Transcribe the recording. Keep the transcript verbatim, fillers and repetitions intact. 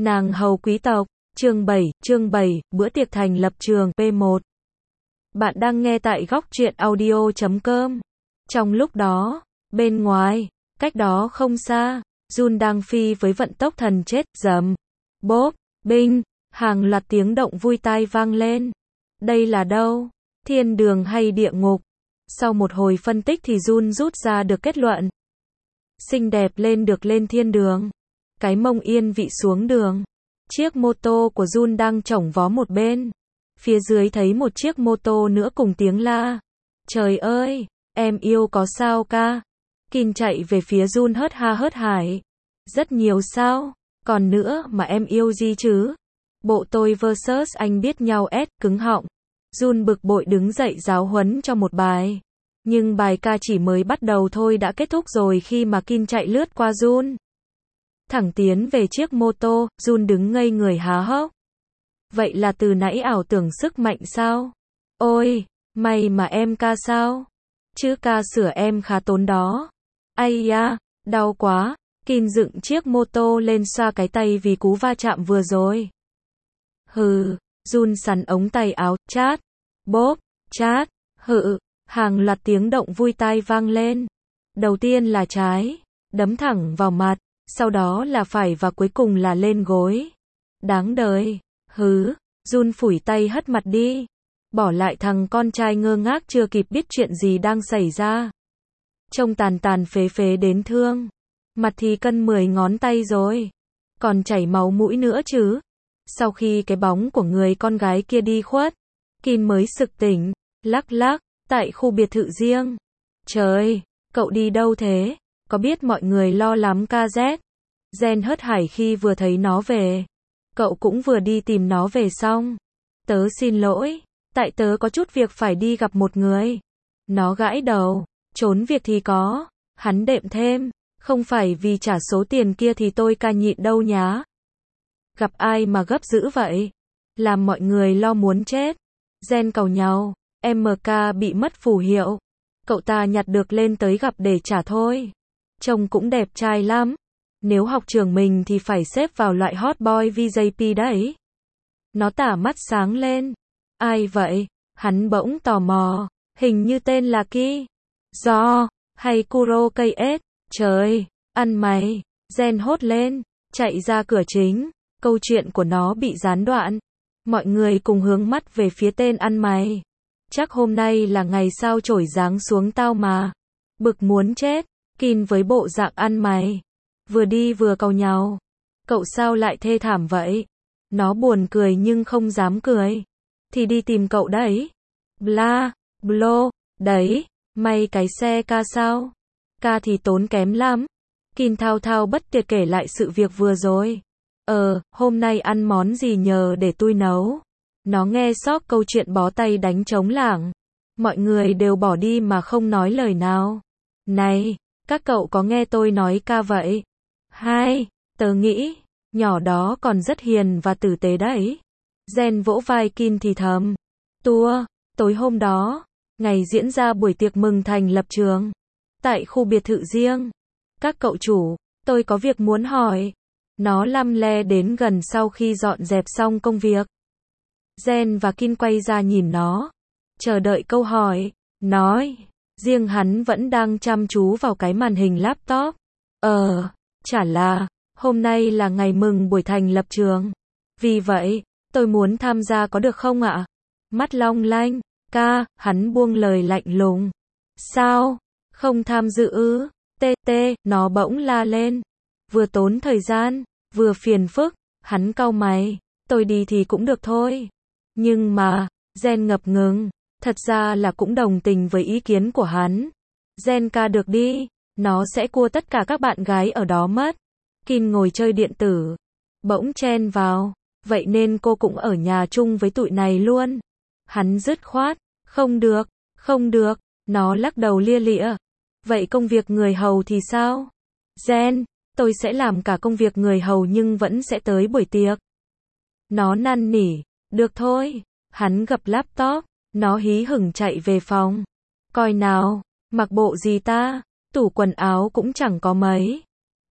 Nàng hầu quý tộc, chương bảy, chương bảy, bữa tiệc thành lập trường, P một. Bạn đang nghe tại góc truyện audio chấm com. Trong lúc đó, bên ngoài, cách đó không xa, Jun đang phi với vận tốc thần chết, rầm, bốp, binh, hàng loạt tiếng động vui tai vang lên. Đây là đâu? Thiên đường hay địa ngục? Sau một hồi phân tích thì Jun rút ra được kết luận. Xinh đẹp lên được lên thiên đường. Cái mông yên vị xuống đường. Chiếc mô tô của Jun đang chổng vó một bên. Phía dưới thấy một chiếc mô tô nữa cùng tiếng la. Trời ơi, em yêu có sao ca? Kin chạy về phía Jun hớt ha hớt hải. Rất nhiều sao? Còn nữa mà em yêu gì chứ? Bộ tôi versus anh biết nhau ét, cứng họng. Jun bực bội đứng dậy giáo huấn cho một bài. Nhưng bài ca chỉ mới bắt đầu thôi đã kết thúc rồi khi mà Kin chạy lướt qua Jun. Thẳng tiến về chiếc mô tô, Jun đứng ngây người há hốc. Vậy là từ nãy ảo tưởng sức mạnh sao? Ôi, may mà em ca sao? Chứ ca sửa em khá tốn đó. Ây da, đau quá. Kin dựng chiếc mô tô lên xoa cái tay vì cú va chạm vừa rồi. Hừ, Jun sắn ống tay áo, chát, bốp, chát, hự, hàng loạt tiếng động vui tai vang lên. Đầu tiên là trái, đấm thẳng vào mặt, sau đó là phải và cuối cùng là lên gối. Đáng đời, hứ, Jun phủi tay hất mặt đi. Bỏ lại thằng con trai ngơ ngác chưa kịp biết chuyện gì đang xảy ra. Trông tàn tàn phế phế đến thương. Mặt thì cân mười ngón tay rồi. Còn chảy máu mũi nữa chứ. Sau khi cái bóng của người con gái kia đi khuất, Kin mới sực tỉnh, lắc lắc, tại khu biệt thự riêng. Trời, cậu đi đâu thế? Có biết mọi người lo lắm ca dét. Jen hớt hải khi vừa thấy nó về. Cậu cũng vừa đi tìm nó về xong. Tớ xin lỗi, tại tớ có chút việc phải đi gặp một người. Nó gãi đầu, trốn việc thì có. Hắn đệm thêm, không phải vì trả số tiền kia thì tôi ca nhịn đâu nhá. Gặp ai mà gấp dữ vậy? Làm mọi người lo muốn chết. Jen càu nhau, em ca bị mất phù hiệu. Cậu ta nhặt được lên tới gặp để trả thôi. Trông cũng đẹp trai lắm. Nếu học trường mình thì phải xếp vào loại hot boy vê gi pê đấy. Nó tả mắt sáng lên. Ai vậy? Hắn bỗng tò mò. Hình như tên là Ki. Do, hay Kuro cây ết. Trời, ăn mày. Jen hốt lên, chạy ra cửa chính. Câu chuyện của nó bị gián đoạn. Mọi người cùng hướng mắt về phía tên ăn mày. Chắc hôm nay là ngày sao chổi giáng xuống tao mà. Bực muốn chết. Kin với bộ dạng ăn mày. Vừa đi vừa càu nhau. Cậu sao lại thê thảm vậy? Nó buồn cười nhưng không dám cười. Thì đi tìm cậu đấy. Bla, blo, đấy. May cái xe ca sao? Ca thì tốn kém lắm. Kin thao thao bất tuyệt kể lại sự việc vừa rồi. Ờ, hôm nay ăn món gì nhờ để tôi nấu. Nó nghe sót câu chuyện bó tay đánh trống lảng. Mọi người đều bỏ đi mà không nói lời nào. Này, các cậu có nghe tôi nói ca vậy? Hai, tớ nghĩ, nhỏ đó còn rất hiền và tử tế đấy. Jen vỗ vai Kin thì thầm. Tua, tối hôm đó, ngày diễn ra buổi tiệc mừng thành lập trường. Tại khu biệt thự riêng. Các cậu chủ, tôi có việc muốn hỏi. Nó lăm le đến gần sau khi dọn dẹp xong công việc. Jen và Kin quay ra nhìn nó. Chờ đợi câu hỏi. Nói. Riêng hắn vẫn đang chăm chú vào cái màn hình laptop. Ờ, chả là, hôm nay là ngày mừng buổi thành lập trường. Vì vậy, tôi muốn tham gia có được không ạ? Mắt long lanh. Ca, hắn buông lời lạnh lùng. Sao? Không tham dự ư? Tê tê, nó bỗng la lên. Vừa tốn thời gian, vừa phiền phức. Hắn cau mày. Tôi đi thì cũng được thôi. Nhưng mà, Jen ngập ngừng. Thật ra là cũng đồng tình với ý kiến của hắn. Jen ca được đi. Nó sẽ cua tất cả các bạn gái ở đó mất. Kin ngồi chơi điện tử. Bỗng chen vào. Vậy nên cô cũng ở nhà chung với tụi này luôn. Hắn dứt khoát. Không được, không được. Nó lắc đầu lia lịa. Vậy công việc người hầu thì sao? Jen, tôi sẽ làm cả công việc người hầu nhưng vẫn sẽ tới buổi tiệc. Nó năn nỉ. Được thôi. Hắn gập laptop. Nó hí hửng chạy về phòng. Coi nào, mặc bộ gì ta? Tủ quần áo cũng chẳng có mấy.